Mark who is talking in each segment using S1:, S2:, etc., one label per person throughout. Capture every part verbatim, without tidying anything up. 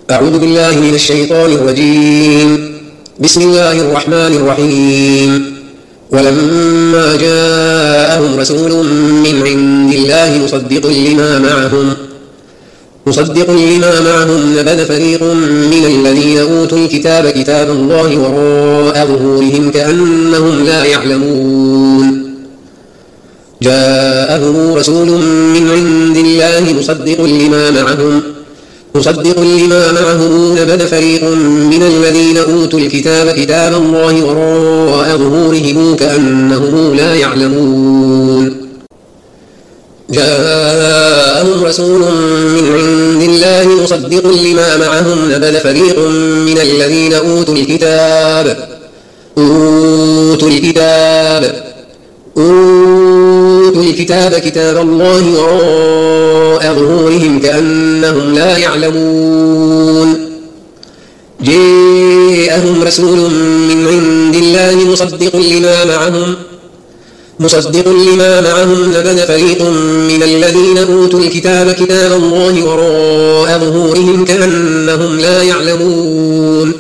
S1: أعوذ بالله من الشيطان الرجيم. بسم الله الرحمن الرحيم. ولما جاءهم رسول من عند الله مصدق لما معهم مصدق لما معهم نبذ فريق من الذين أوتوا الكتاب كتاب الله وراء ظهورهم كأنهم لا يعلمون. جاءهم رسول من عند الله مصدق لما معهم مصدق لما معهم نبذ فريق من الذين أوتوا الكتاب كتاب الله وراء ظهورهم كأنهم لا يعلمون. جاءهم رسول من عند الله مصدق لما معهم نبذ فريق من الذين أوتوا الكتاب أوتوا الكتاب أوتوا الكتاب كتاب الله وراء ظهورهم كأنهم لا يعلمون. جاءهم رسول من عند الله مصدق لما معهم مصدق لما معهم نبذ فريق من الذين أوتوا الكتاب كتاب الله وراء ظهورهم كأنهم لا يعلمون.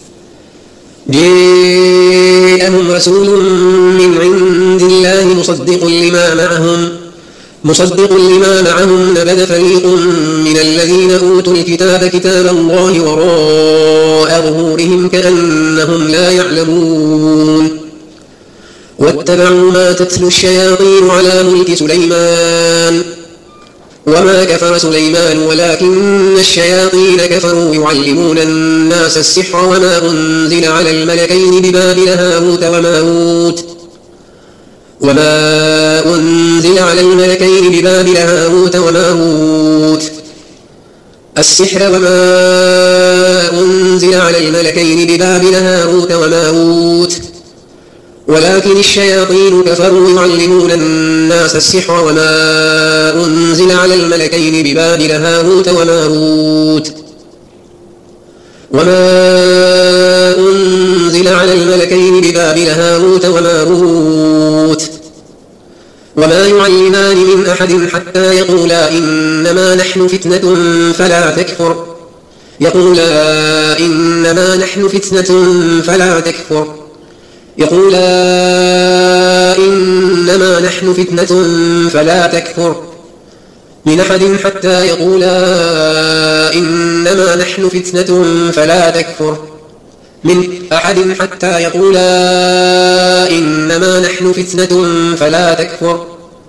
S1: جاءهم رسول من عند الله مصدق لما معهم مصدق لما معهم نبذ فريق من الذين أوتوا الكتاب كتاب الله وراء ظهورهم كأنهم لا يعلمون. واتبعوا ما تتلو الشياطين على ملك سليمان وما كفر سليمان ولكن الشياطين كفروا يعلمون الناس السحر وما أنزل على الملكين ببابل هاروت وماروت وما أنزل على الملكين ببابل هاروت وماروت السحر وما أنزل على الملكين ببابل هاروت وماروت ولكن الشياطين كفروا يعلمون الناس السحر وما أنزل على الملكين ببابل هاروت وماروت وما أنزل على الملكين ببابل هاروت وماروت وما يعلمان من أحد حتى يقولا إنما نحن فتنة فلا تكفر يقولا إنما نحن فتنة فلا تكفر يقولا إنما نحن فتنة فلا تكفر من أحد حتى يقولا إنما نحن فتنة فلا تكفر من أحد حتى يقولا إنما نحن فتنة فلا تكفر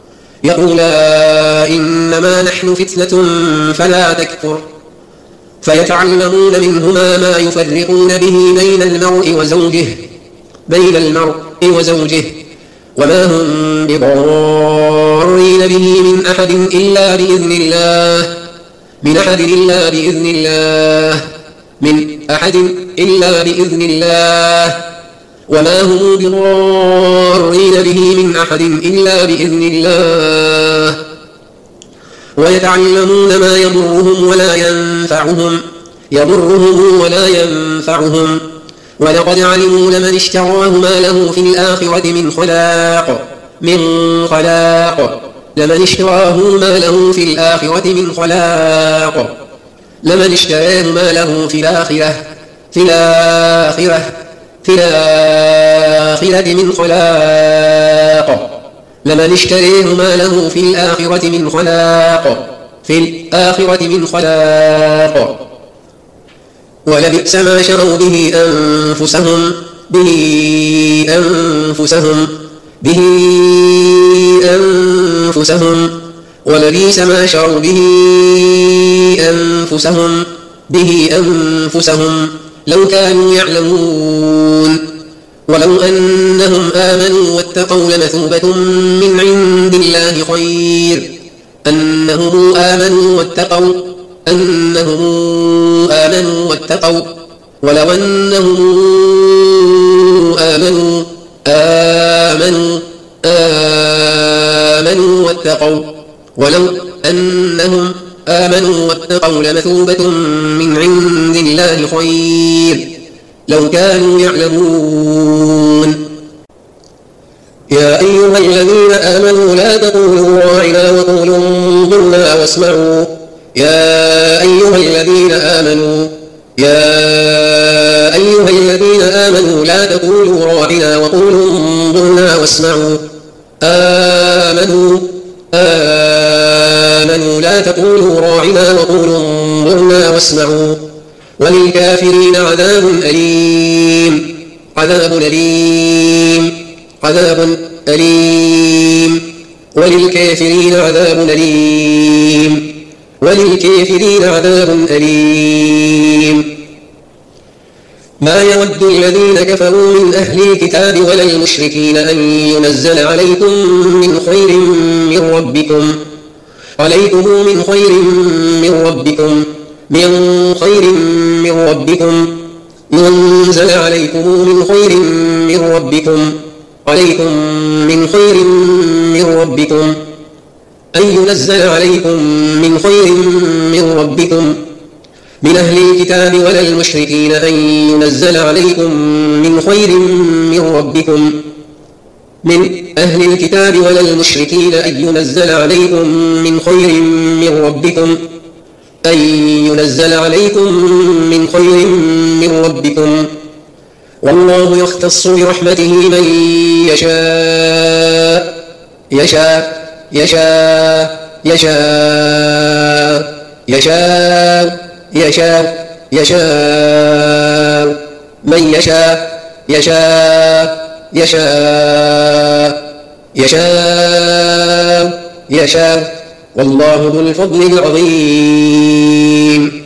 S1: يقولا إنما نحن فتنة فلا تكفر فيتعلمون منهما ما يفرقون به بين المرء وزوجه بين المرء وزوجه وما هم بضارين به من أحد إلا بإذن الله من أحد إلا بإذن الله من أحد إلا بإذن الله وما هم بضارين به من أحد إلا بإذن الله ويتعلمون ما يضرهم ولا ينفعهم يضرهم ولا ينفعهم ولقد علموا لمن اشتراه ما له في الآخرة من خلاق من خلاق لمن اشتراه ما له في الآخرة من خلاق لمن اشتراه ما له في الآخرة في الآخرة في الآخرة من خلاق لمن اشتراه ما له في الآخرة من خلاق في الآخرة من خلاق ولبئس ما شروا به أنفسهم به أنفسهم به أنفسهم ولبئس ما شروا به أنفسهم به أنفسهم لو كانوا يعلمون. ولو أنهم آمنوا واتقوا لمثوبة من عند الله خير أنهم آمنوا واتقوا أنهم آمنوا واتقوا ولو أنهم آمنوا آمنوا آمنوا واتقوا ولو أنهم آمنوا واتقوا لمثوبة من عند الله خير لو كانوا يعلمون. يا أيها الذين آمنوا لا تقولوا راعنا وقولوا انظرنا واسمعوا يا أيها الذين آمنوا يا أيها الذين آمنوا لا تقولوا راعنا وقولوا انظرنا واسمعوا آمنوا آمنوا لا تقولوا راعنا وقولوا انظرنا واسمعوا وللكافرين عذاب أليم عذاب أليم عذاب أليم وللكافرين عذاب أليم وللكافرين عذاب أليم ما يود الذين كفروا من أهل الكتاب ولا المشركين أن ينزل عليكم من خير من ربكم عليكم من خير من ربكم من خير من ربكم ينزل عليكم من خير من ربكم عليكم من خير من ربكم أن ينزل عليكم من خير من ربكم من أهل الكتاب ولا المشركين أن ينزل عليكم من خير من ربكم من أهل الكتاب ولا المشركين أن ينزل عليكم من خير من ربكم أن ينزل عليكم من خير من ربكم والله يختص برحمته من يشاء يشاء يشاء يشاء يشاء يشاء يشاء من يشاء يشاء يشاء يشاء يشاء والله ذو الفضل العظيم.